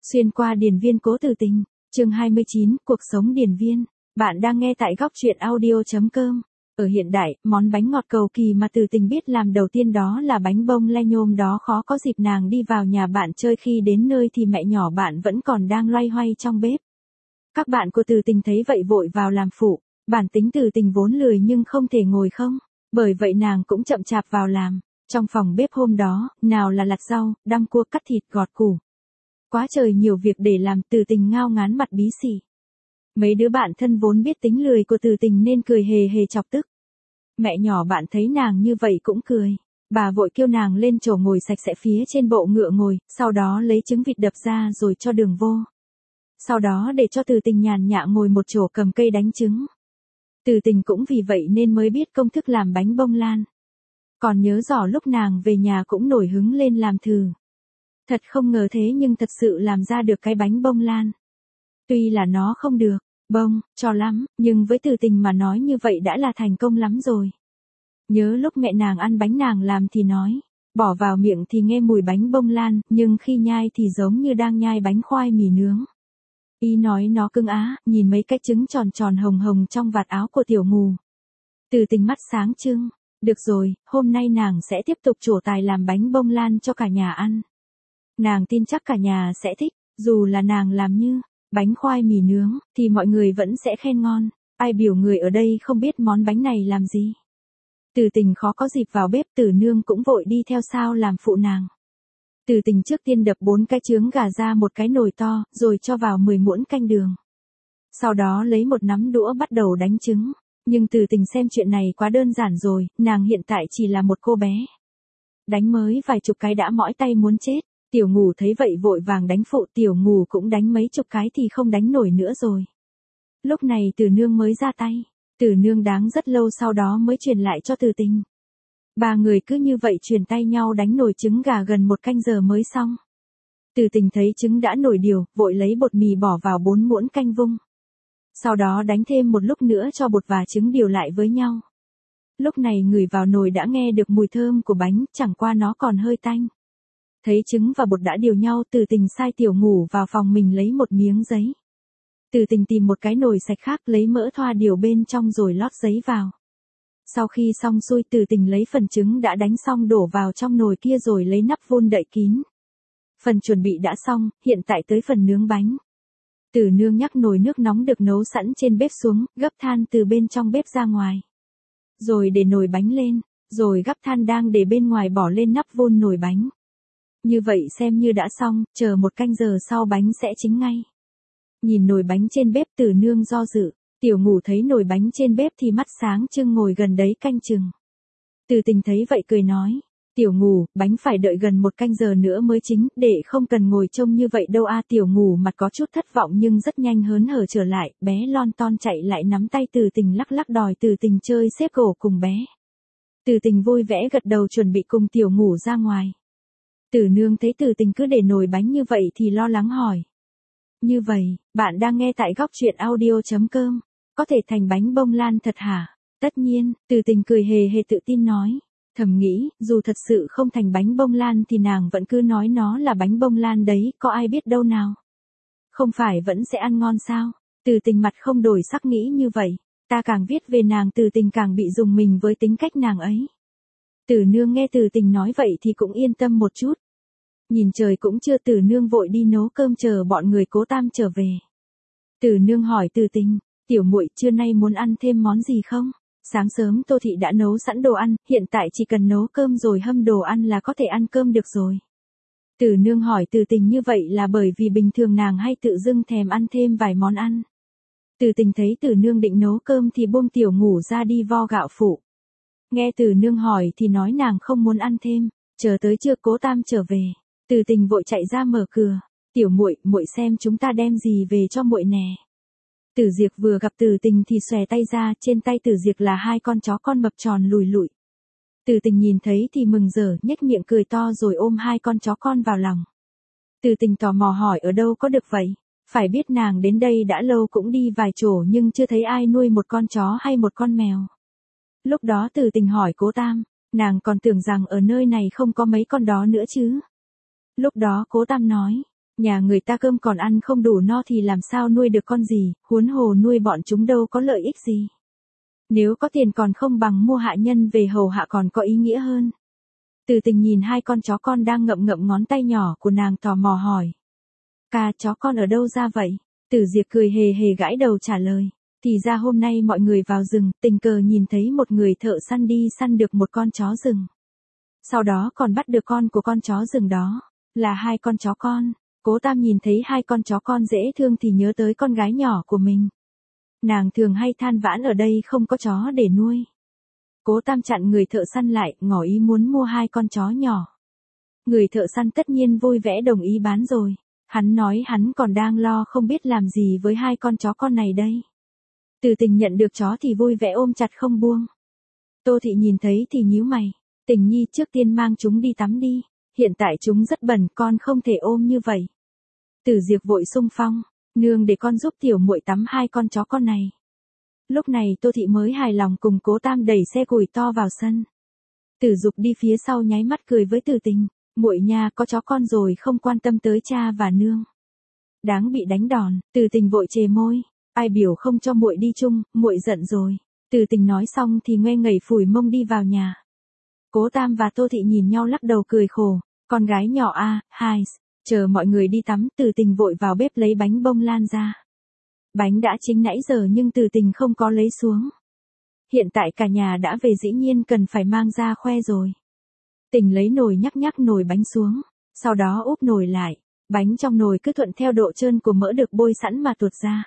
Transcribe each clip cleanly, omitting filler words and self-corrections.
Xuyên qua điền viên cố Từ Tình, chương 29, cuộc sống điền viên. Bạn đang nghe tại góc truyện audio.com. Ở hiện đại, món bánh ngọt cầu kỳ mà Từ Tình biết làm đầu tiên đó là bánh bông le nhôm đó. Khó có dịp nàng đi vào nhà bạn chơi, khi đến nơi thì mẹ nhỏ bạn vẫn còn đang loay hoay trong bếp. Các bạn của Từ Tình thấy vậy vội vào làm phụ. Bản tính Từ Tình vốn lười nhưng không thể ngồi không, bởi vậy nàng cũng chậm chạp vào làm. Trong phòng bếp hôm đó, nào là lặt rau, đăng cua, cắt thịt, gọt củ. Quá trời nhiều việc để làm, Từ Tình ngao ngán mặt bí xỉ. Mấy đứa bạn thân vốn biết tính lười của Từ Tình nên cười hề hề chọc tức. Mẹ nhỏ bạn thấy nàng như vậy cũng cười. Bà vội kêu nàng lên chỗ ngồi sạch sẽ phía trên bộ ngựa ngồi, sau đó lấy trứng vịt đập ra rồi cho đường vô. Sau đó để cho Từ Tình nhàn nhã ngồi một chỗ cầm cây đánh trứng. Từ Tình cũng vì vậy nên mới biết công thức làm bánh bông lan. Còn nhớ rõ lúc nàng về nhà cũng nổi hứng lên làm thử. Thật không ngờ thế nhưng thật sự làm ra được cái bánh bông lan. Tuy là nó không được bông cho lắm, nhưng với Từ Tình mà nói như vậy đã là thành công lắm rồi. Nhớ lúc mẹ nàng ăn bánh nàng làm thì nói, bỏ vào miệng thì nghe mùi bánh bông lan, nhưng khi nhai thì giống như đang nhai bánh khoai mì nướng. Y nói nó cưng á, nhìn mấy cái trứng tròn tròn hồng hồng trong vạt áo của Tiểu Ngù. Từ Tình mắt sáng trưng, được rồi, hôm nay nàng sẽ tiếp tục trổ tài làm bánh bông lan cho cả nhà ăn. Nàng tin chắc cả nhà sẽ thích, dù là nàng làm như bánh khoai mì nướng, thì mọi người vẫn sẽ khen ngon. Ai biểu người ở đây không biết món bánh này làm gì. Từ Tình khó có dịp vào bếp, Tử Nương cũng vội đi theo sau làm phụ nàng. Từ Tình trước tiên đập 4 cái trứng gà ra một cái nồi to, rồi cho vào 10 muỗng canh đường. Sau đó lấy một nắm đũa bắt đầu đánh trứng. Nhưng Từ Tình xem chuyện này quá đơn giản rồi, nàng hiện tại chỉ là một cô bé. Đánh mới vài chục cái đã mỏi tay muốn chết. Tiểu Ngù thấy vậy vội vàng đánh phụ, Tiểu Ngù cũng đánh mấy chục cái thì không đánh nổi nữa rồi. Lúc này Từ Nương mới ra tay. Từ Nương đáng rất lâu sau đó mới truyền lại cho Từ Tình. Ba người cứ như vậy truyền tay nhau đánh nồi trứng gà gần 1 canh giờ mới xong. Từ Tình thấy trứng đã nổi điều, vội lấy bột mì bỏ vào 4 muỗng canh vung. Sau đó đánh thêm một lúc nữa cho bột và trứng điều lại với nhau. Lúc này ngửi vào nồi đã nghe được mùi thơm của bánh, chẳng qua nó còn hơi tanh. Thấy trứng và bột đã điều nhau, Từ Tình sai Tiểu Ngù vào phòng mình lấy một miếng giấy. Từ Tình tìm một cái nồi sạch khác lấy mỡ thoa điều bên trong rồi lót giấy vào. Sau khi xong xuôi, Từ Tình lấy phần trứng đã đánh xong đổ vào trong nồi kia rồi lấy nắp vun đậy kín. Phần chuẩn bị đã xong, hiện tại tới phần nướng bánh. Từ Nương nhắc nồi nước nóng được nấu sẵn trên bếp xuống, gấp than từ bên trong bếp ra ngoài. Rồi để nồi bánh lên, rồi gắp than đang để bên ngoài bỏ lên nắp vun nồi bánh. Như vậy xem như đã xong, chờ 1 canh giờ sau bánh sẽ chín ngay. Nhìn nồi bánh trên bếp, Từ Nương do dự. Tiểu Ngù thấy nồi bánh trên bếp thì mắt sáng trưng ngồi gần đấy canh chừng. Từ Tình thấy vậy cười nói, Tiểu Ngù, bánh phải đợi gần 1 canh giờ nữa mới chín, để không cần ngồi trông như vậy đâu a. Tiểu Ngù mặt có chút thất vọng nhưng rất nhanh hớn hở trở lại, bé lon ton chạy lại nắm tay Từ Tình lắc lắc đòi Từ Tình chơi xếp gỗ cùng bé. Từ Tình vui vẻ gật đầu chuẩn bị cùng Tiểu Ngù ra ngoài. Từ Nương thấy Từ Tình cứ để nồi bánh như vậy thì lo lắng hỏi. Như vậy, bạn đang nghe tại góc truyện audio.com, có thể thành bánh bông lan thật hả? Tất nhiên, Từ Tình cười hề hề tự tin nói. Thầm nghĩ, dù thật sự không thành bánh bông lan thì nàng vẫn cứ nói nó là bánh bông lan đấy, có ai biết đâu nào. Không phải vẫn sẽ ăn ngon sao? Từ Tình mặt không đổi sắc nghĩ như vậy. Ta càng viết về nàng Từ Tình càng bị rùng mình với tính cách nàng ấy. Từ Nương nghe Từ Tình nói vậy thì cũng yên tâm một chút. Nhìn trời cũng chưa, Từ Nương vội đi nấu cơm chờ bọn người Cố Tam trở về. Từ Nương hỏi Từ Tình, tiểu muội trưa nay muốn ăn thêm món gì không? Sáng sớm Tô Thị đã nấu sẵn đồ ăn, hiện tại chỉ cần nấu cơm rồi hâm đồ ăn là có thể ăn cơm được rồi. Từ Nương hỏi Từ Tình như vậy là bởi vì bình thường nàng hay tự dưng thèm ăn thêm vài món ăn. Từ Tình thấy Từ Nương định nấu cơm thì buông Tiểu Ngù ra đi vo gạo phụ. Nghe Từ Nương hỏi thì nói nàng không muốn ăn thêm, chờ tới trưa Cố Tam trở về. Từ Tình vội chạy ra mở cửa, tiểu muội, muội xem chúng ta đem gì về cho muội nè. Tử Diệp vừa gặp Từ Tình thì xòe tay ra, trên tay Tử Diệp là 2 con chó con mập tròn lùi lụi. Từ Tình nhìn thấy thì mừng rỡ, nhếch miệng cười to rồi ôm 2 con chó con vào lòng. Từ Tình tò mò hỏi ở đâu có được vậy, phải biết nàng đến đây đã lâu cũng đi vài chỗ nhưng chưa thấy ai nuôi một con chó hay một con mèo. Lúc đó Từ Tình hỏi Cố Tam, nàng còn tưởng rằng ở nơi này không có mấy con đó nữa chứ. Lúc đó Cố Tam nói, Nhà người ta cơm còn ăn không đủ no thì làm sao nuôi được con gì, huống hồ nuôi bọn chúng đâu có lợi ích gì. Nếu có tiền còn không bằng mua hạ nhân về hầu hạ còn có ý nghĩa hơn. Từ Tình nhìn hai con chó con đang ngậm ngậm ngón tay nhỏ của nàng tò mò hỏi. Ca, chó con ở đâu ra vậy? Tử Diệp cười hề hề gãi đầu trả lời. Thì ra hôm nay mọi người vào rừng, tình cờ nhìn thấy một người thợ săn đi săn được một con chó rừng. Sau đó còn bắt được con của con chó rừng đó, là hai con chó con. Cố Tam nhìn thấy hai con chó con dễ thương thì nhớ tới con gái nhỏ của mình. Nàng thường hay than vãn ở đây không có chó để nuôi. Cố Tam chặn người thợ săn lại, ngỏ ý muốn mua hai con chó nhỏ. Người thợ săn tất nhiên vui vẻ đồng ý bán rồi. Hắn nói hắn còn đang lo không biết làm gì với hai con chó con này đây. Từ Tình nhận được chó thì vui vẻ ôm chặt không buông. Tô Thị nhìn thấy thì nhíu mày. Tình nhi trước tiên mang chúng đi tắm đi. Hiện tại chúng rất bẩn, con không thể ôm như vậy. Tử Diệp vội xung phong. Nương để con giúp tiểu muội tắm hai con chó con này. Lúc này Tô Thị mới hài lòng cùng Cố Tam đẩy xe củi to vào sân. Tử Dục đi phía sau nháy mắt cười với Từ Tình. Muội nha, có chó con rồi không quan tâm tới cha và nương. Đáng bị đánh đòn. Từ Tình vội chề môi. Ai biểu không cho muội đi chung, muội giận rồi. Từ Tình nói xong thì ngoe ngẩy phủi mông đi vào nhà. Cố Tam và Tô Thị nhìn nhau lắc đầu cười khổ. Con gái nhỏ a, hai. Chờ mọi người đi tắm, Từ Tình vội vào bếp lấy bánh bông lan ra. Bánh đã chín nãy giờ nhưng Từ Tình không có lấy xuống. Hiện tại cả nhà đã về dĩ nhiên cần phải mang ra khoe rồi. Tình lấy nồi nhắc nồi bánh xuống, sau đó úp nồi lại. Bánh trong nồi cứ thuận theo độ trơn của mỡ được bôi sẵn mà tuột ra.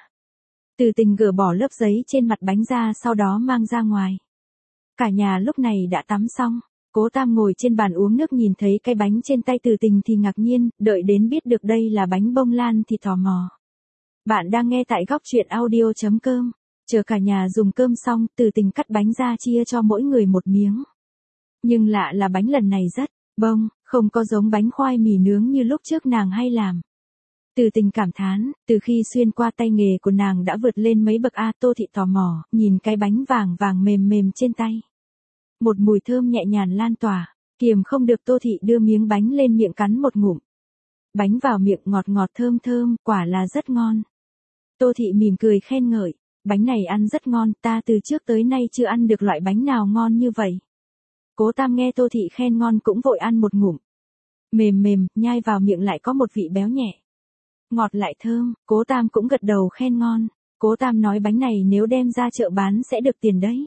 Từ Tình gỡ bỏ lớp giấy trên mặt bánh ra sau đó mang ra ngoài. Cả nhà lúc này đã tắm xong. Cố Tam ngồi trên bàn uống nước nhìn thấy cái bánh trên tay Từ Tình thì ngạc nhiên, đợi đến biết được đây là bánh bông lan thì tò mò. Bạn đang nghe tại góc truyện audio.com. Chờ cả nhà dùng cơm xong, Từ Tình cắt bánh ra chia cho mỗi người một miếng. Nhưng lạ là bánh lần này rất bông, không có giống bánh khoai mì nướng như lúc trước nàng hay làm. Từ Tình cảm thán, từ khi xuyên qua tay nghề của nàng đã vượt lên mấy bậc a. Tô Thị tò mò, nhìn cái bánh vàng vàng mềm mềm trên tay. Một mùi thơm nhẹ nhàng lan tỏa, kiềm không được Tô Thị đưa miếng bánh lên miệng cắn một ngụm. Bánh vào miệng ngọt ngọt thơm thơm, quả là rất ngon. Tô Thị mỉm cười khen ngợi, bánh này ăn rất ngon, ta từ trước tới nay chưa ăn được loại bánh nào ngon như vậy. Cố Tam nghe Tô Thị khen ngon cũng vội ăn một ngụm. Mềm mềm, nhai vào miệng lại có một vị béo nhẹ. Ngọt lại thơm, Cố Tam cũng gật đầu khen ngon. Cố Tam nói bánh này nếu đem ra chợ bán sẽ được tiền đấy.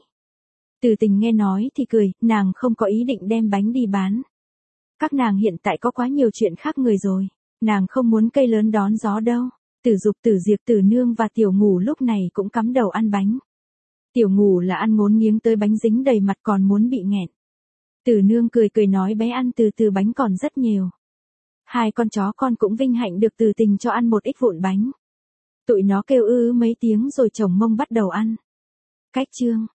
Từ Tình nghe nói thì cười, nàng không có ý định đem bánh đi bán. Các nàng hiện tại có quá nhiều chuyện khác người rồi, nàng không muốn cây lớn đón gió đâu. Tử Dục, Tử Diệp, Tử Nương và Tiểu Ngủ lúc này cũng cắm đầu ăn bánh. Tiểu Ngủ là ăn ngốn nghiếng tới bánh dính đầy mặt còn muốn bị nghẹn. Tử Nương cười cười nói bé ăn từ từ bánh còn rất nhiều. Hai con chó con cũng vinh hạnh được Từ Tình cho ăn một ít vụn bánh. Tụi nó kêu ư mấy tiếng rồi chồng mông bắt đầu ăn. Cách chương